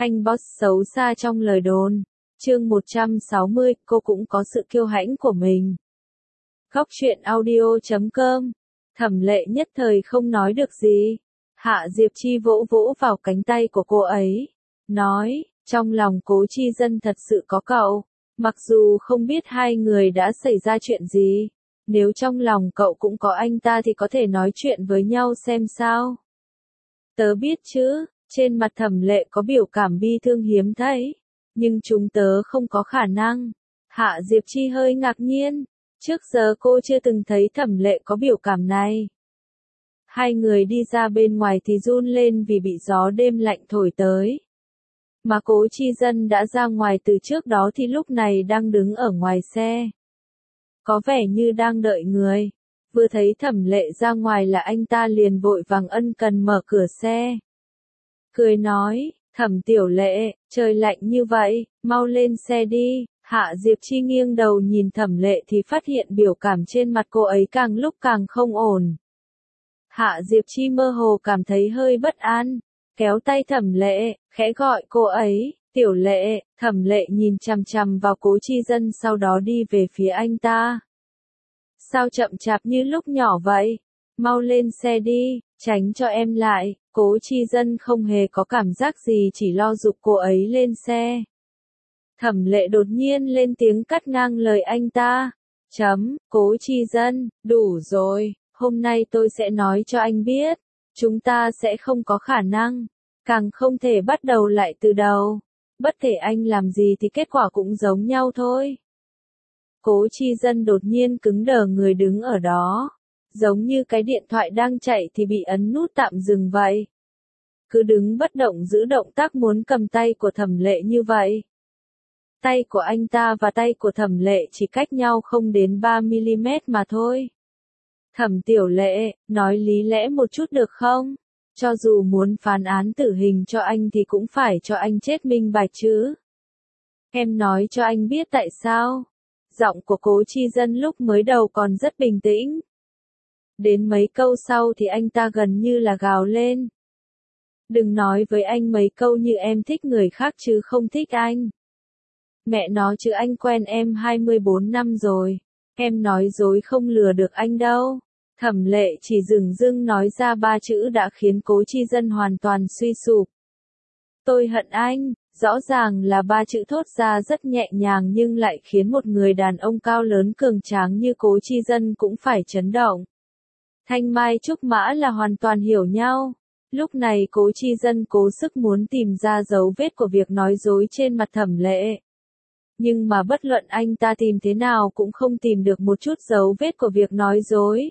Anh boss xấu xa trong lời đồn. Chương 160, cô cũng có sự kiêu hãnh của mình. Góc truyện audio.com. Thẩm Lệ nhất thời không nói được gì. Hạ Diệp Chi vỗ vỗ vào cánh tay của cô ấy, nói, trong lòng Cố Chi Dân thật sự có cậu, mặc dù không biết hai người đã xảy ra chuyện gì, nếu trong lòng cậu cũng có anh ta thì có thể nói chuyện với nhau xem sao. Tớ biết chứ, trên mặt Thẩm Lệ có biểu cảm bi thương hiếm thấy, nhưng chúng tớ không có khả năng. Hạ Diệp Chi hơi ngạc nhiên, trước giờ cô chưa từng thấy Thẩm Lệ có biểu cảm này. Hai người đi ra bên ngoài thì run lên vì bị gió đêm lạnh thổi tới. Mà Cố Chi Dân đã ra ngoài từ trước đó thì lúc này đang đứng ở ngoài xe. Có vẻ như đang đợi người. Vừa thấy Thẩm Lệ ra ngoài là anh ta liền vội vàng ân cần mở cửa xe. Cười nói, Thẩm tiểu Lệ, trời lạnh như vậy, mau lên xe đi. Hạ Diệp Chi nghiêng đầu nhìn Thẩm Lệ thì phát hiện biểu cảm trên mặt cô ấy càng lúc càng không ổn. Hạ Diệp Chi mơ hồ cảm thấy hơi bất an, kéo tay Thẩm Lệ, khẽ gọi cô ấy, tiểu Lệ. Thẩm Lệ nhìn chằm chằm vào Cố Chi Dân sau đó đi về phía anh ta. Sao chậm chạp như lúc nhỏ vậy? Mau lên xe đi, tránh cho em lại. Cố Chi Dân không hề có cảm giác gì, chỉ lo giục cô ấy lên xe. Thẩm Lệ đột nhiên lên tiếng cắt ngang lời anh ta. Cố Chi Dân, đủ rồi, hôm nay tôi sẽ nói cho anh biết, chúng ta sẽ không có khả năng, càng không thể bắt đầu lại từ đầu. Bất kể anh làm gì thì kết quả cũng giống nhau thôi. Cố Chi Dân đột nhiên cứng đờ người đứng ở đó, giống như cái điện thoại đang chạy thì bị ấn nút tạm dừng vậy. Cứ đứng bất động giữ động tác muốn cầm tay của Thẩm Lệ như vậy. Tay của anh ta và tay của Thẩm Lệ chỉ cách nhau không đến 3mm mà thôi. Thẩm tiểu Lệ, nói lý lẽ một chút được không? Cho dù muốn phán án tử hình cho anh thì cũng phải cho anh chết minh bạch chứ. Em nói cho anh biết tại sao. Giọng của Cố Chi Dân lúc mới đầu còn rất bình tĩnh. Đến mấy câu sau thì anh ta gần như là gào lên. Đừng nói với anh mấy câu như em thích người khác chứ không thích anh. Mẹ nó chứ anh quen em 24 năm rồi. Em nói dối không lừa được anh đâu. Thẩm Lệ chỉ dửng dưng nói ra 3 chữ đã khiến Cố Chi Dân hoàn toàn suy sụp. Tôi hận anh. Rõ ràng là 3 chữ thốt ra rất nhẹ nhàng nhưng lại khiến một người đàn ông cao lớn cường tráng như Cố Chi Dân cũng phải chấn động. Thanh Mai Trúc Mã là hoàn toàn hiểu nhau. Lúc này Cố Chi Dân cố sức muốn tìm ra dấu vết của việc nói dối trên mặt Thẩm Lệ. Nhưng mà bất luận anh ta tìm thế nào cũng không tìm được một chút dấu vết của việc nói dối.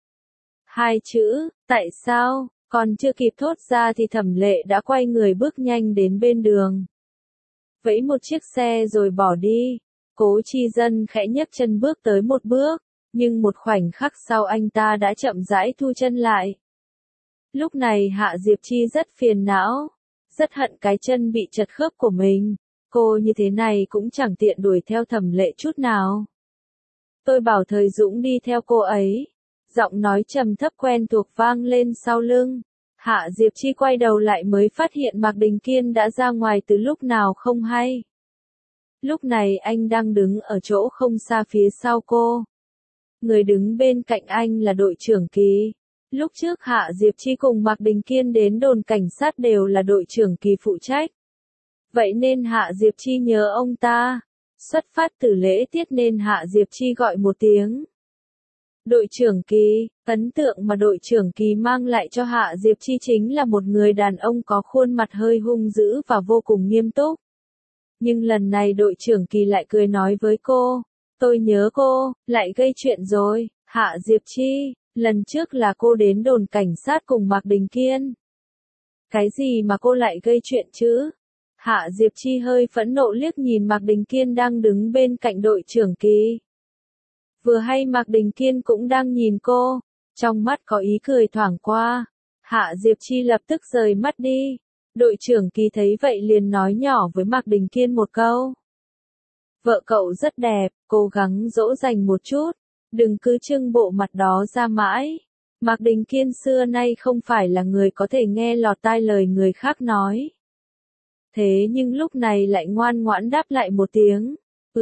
2 chữ, tại sao, còn chưa kịp thốt ra thì Thẩm Lệ đã quay người bước nhanh đến bên đường. Vẫy một chiếc xe rồi bỏ đi. Cố Chi Dân khẽ nhấc chân bước tới một bước, nhưng một khoảnh khắc sau anh ta đã chậm rãi thu chân lại. Lúc này Hạ Diệp Chi rất phiền não, rất hận cái chân bị trật khớp của mình. Cô như thế này cũng chẳng tiện đuổi theo Thẩm Lệ chút nào. Tôi bảo Thời Dũng đi theo cô ấy. Giọng nói trầm thấp quen thuộc vang lên sau lưng. Hạ Diệp Chi quay đầu lại mới phát hiện Mạc Đình Kiên đã ra ngoài từ lúc nào không hay. Lúc này anh đang đứng ở chỗ không xa phía sau cô. Người đứng bên cạnh anh là đội trưởng Kỳ. Lúc trước Hạ Diệp Chi cùng Mạc Đình Kiên đến đồn cảnh sát đều là đội trưởng Kỳ phụ trách. Vậy nên Hạ Diệp Chi nhớ ông ta. Xuất phát từ lễ tiết nên Hạ Diệp Chi gọi một tiếng. Đội trưởng Kỳ, ấn tượng mà đội trưởng Kỳ mang lại cho Hạ Diệp Chi chính là một người đàn ông có khuôn mặt hơi hung dữ và vô cùng nghiêm túc. Nhưng lần này đội trưởng Kỳ lại cười nói với cô, tôi nhớ cô, lại gây chuyện rồi. Hạ Diệp Chi, lần trước là cô đến đồn cảnh sát cùng Mạc Đình Kiên. Cái gì mà cô lại gây chuyện chứ? Hạ Diệp Chi hơi phẫn nộ liếc nhìn Mạc Đình Kiên đang đứng bên cạnh đội trưởng Kỳ. Vừa hay Mạc Đình Kiên cũng đang nhìn cô, trong mắt có ý cười thoảng qua. Hạ Diệp Chi lập tức rời mắt đi. Đội trưởng Kỳ thấy vậy liền nói nhỏ với Mạc Đình Kiên một câu. Vợ cậu rất đẹp, cố gắng dỗ dành một chút, đừng cứ trưng bộ mặt đó ra mãi. Mạc Đình Kiên xưa nay không phải là người có thể nghe lọt tai lời người khác nói. Thế nhưng lúc này lại ngoan ngoãn đáp lại một tiếng.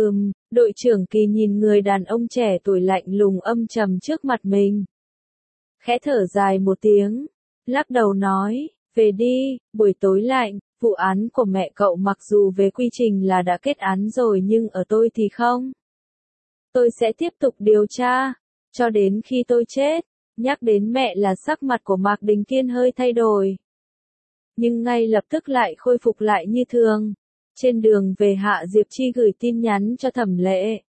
Đội trưởng Kỳ nhìn người đàn ông trẻ tuổi lạnh lùng âm trầm trước mặt mình. Khẽ thở dài một tiếng, lắc đầu nói, về đi, buổi tối lạnh, vụ án của mẹ cậu mặc dù về quy trình là đã kết án rồi nhưng ở tôi thì không. Tôi sẽ tiếp tục điều tra, cho đến khi tôi chết. Nhắc đến mẹ là sắc mặt của Mạc Đình Kiên hơi thay đổi. Nhưng ngay lập tức lại khôi phục lại như thường. Trên đường về Hạ Diệp Chi gửi tin nhắn cho Thẩm Lệ.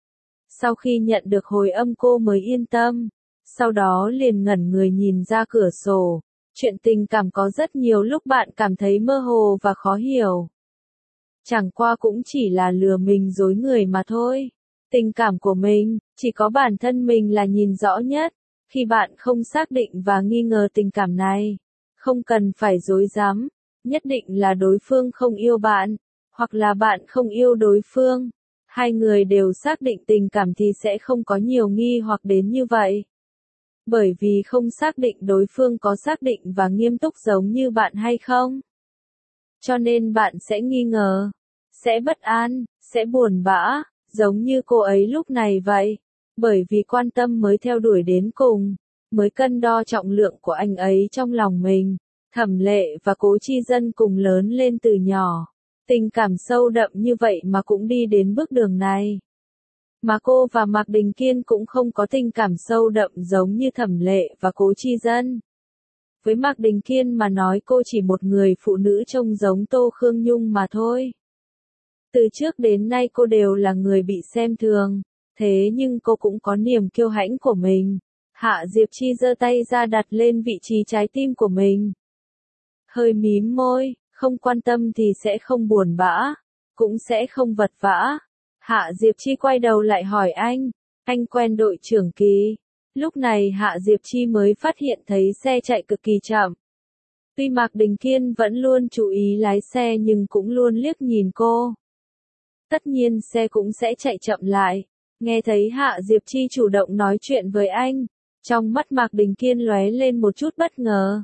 Sau khi nhận được hồi âm cô mới yên tâm. Sau đó liền ngẩn người nhìn ra cửa sổ. Chuyện tình cảm có rất nhiều lúc bạn cảm thấy mơ hồ và khó hiểu. Chẳng qua cũng chỉ là lừa mình dối người mà thôi. Tình cảm của mình, chỉ có bản thân mình là nhìn rõ nhất. Khi bạn không xác định và nghi ngờ tình cảm này, không cần phải dối dám, nhất định là đối phương không yêu bạn, hoặc là bạn không yêu đối phương. Hai người đều xác định tình cảm thì sẽ không có nhiều nghi hoặc đến như vậy. Bởi vì không xác định đối phương có xác định và nghiêm túc giống như bạn hay không. Cho nên bạn sẽ nghi ngờ, sẽ bất an, sẽ buồn bã, giống như cô ấy lúc này vậy. Bởi vì quan tâm mới theo đuổi đến cùng, mới cân đo trọng lượng của anh ấy trong lòng mình. Thẩm Lệ và Cố Chi Dân cùng lớn lên từ nhỏ. Tình cảm sâu đậm như vậy mà cũng đi đến bước đường này. Mà cô và Mạc Đình Kiên cũng không có tình cảm sâu đậm giống như Thẩm Lệ và Cố Chi Dân. Với Mạc Đình Kiên mà nói cô chỉ một người phụ nữ trông giống Tô Khương Nhung mà thôi. Từ trước đến nay cô đều là người bị xem thường, thế nhưng cô cũng có niềm kiêu hãnh của mình. Hạ Diệp Chi giơ tay ra đặt lên vị trí trái tim của mình. Hơi mím môi, không quan tâm thì sẽ không buồn bã, cũng sẽ không vật vã. Hạ Diệp Chi quay đầu lại hỏi anh quen đội trưởng Kỳ. Lúc này Hạ Diệp Chi mới phát hiện thấy xe chạy cực kỳ chậm. Tuy Mạc Đình Kiên vẫn luôn chú ý lái xe nhưng cũng luôn liếc nhìn cô. Tất nhiên xe cũng sẽ chạy chậm lại. Nghe thấy Hạ Diệp Chi chủ động nói chuyện với anh, trong mắt Mạc Đình Kiên lóe lên một chút bất ngờ.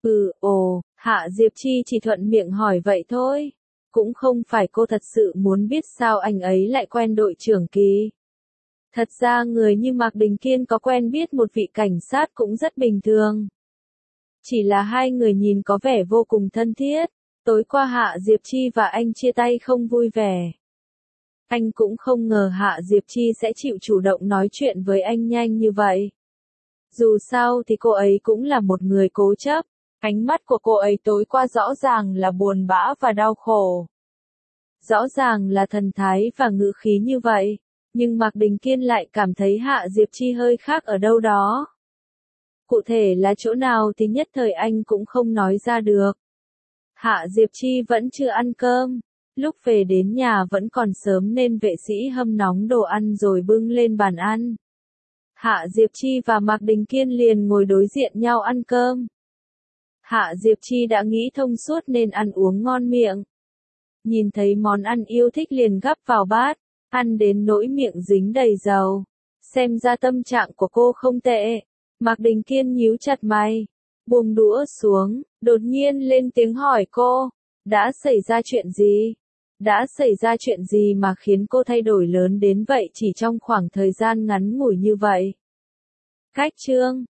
Hạ Diệp Chi chỉ thuận miệng hỏi vậy thôi. Cũng không phải cô thật sự muốn biết sao anh ấy lại quen đội trưởng Kỳ. Thật ra người như Mạc Đình Kiên có quen biết một vị cảnh sát cũng rất bình thường. Chỉ là hai người nhìn có vẻ vô cùng thân thiết. Tối qua Hạ Diệp Chi và anh chia tay không vui vẻ. Anh cũng không ngờ Hạ Diệp Chi sẽ chịu chủ động nói chuyện với anh nhanh như vậy. Dù sao thì cô ấy cũng là một người cố chấp. Ánh mắt của cô ấy tối qua rõ ràng là buồn bã và đau khổ. Rõ ràng là thần thái và ngữ khí như vậy. Nhưng Mạc Đình Kiên lại cảm thấy Hạ Diệp Chi hơi khác ở đâu đó. Cụ thể là chỗ nào thì nhất thời anh cũng không nói ra được. Hạ Diệp Chi vẫn chưa ăn cơm. Lúc về đến nhà vẫn còn sớm nên vệ sĩ hâm nóng đồ ăn rồi bưng lên bàn ăn. Hạ Diệp Chi và Mạc Đình Kiên liền ngồi đối diện nhau ăn cơm. Hạ Diệp Chi đã nghĩ thông suốt nên ăn uống ngon miệng. Nhìn thấy món ăn yêu thích liền gắp vào bát, ăn đến nỗi miệng dính đầy dầu. Xem ra tâm trạng của cô không tệ. Mạc Đình Kiên nhíu chặt mày, buông đũa xuống, đột nhiên lên tiếng hỏi cô, đã xảy ra chuyện gì? Đã xảy ra chuyện gì mà khiến cô thay đổi lớn đến vậy chỉ trong khoảng thời gian ngắn ngủi như vậy? Cách chương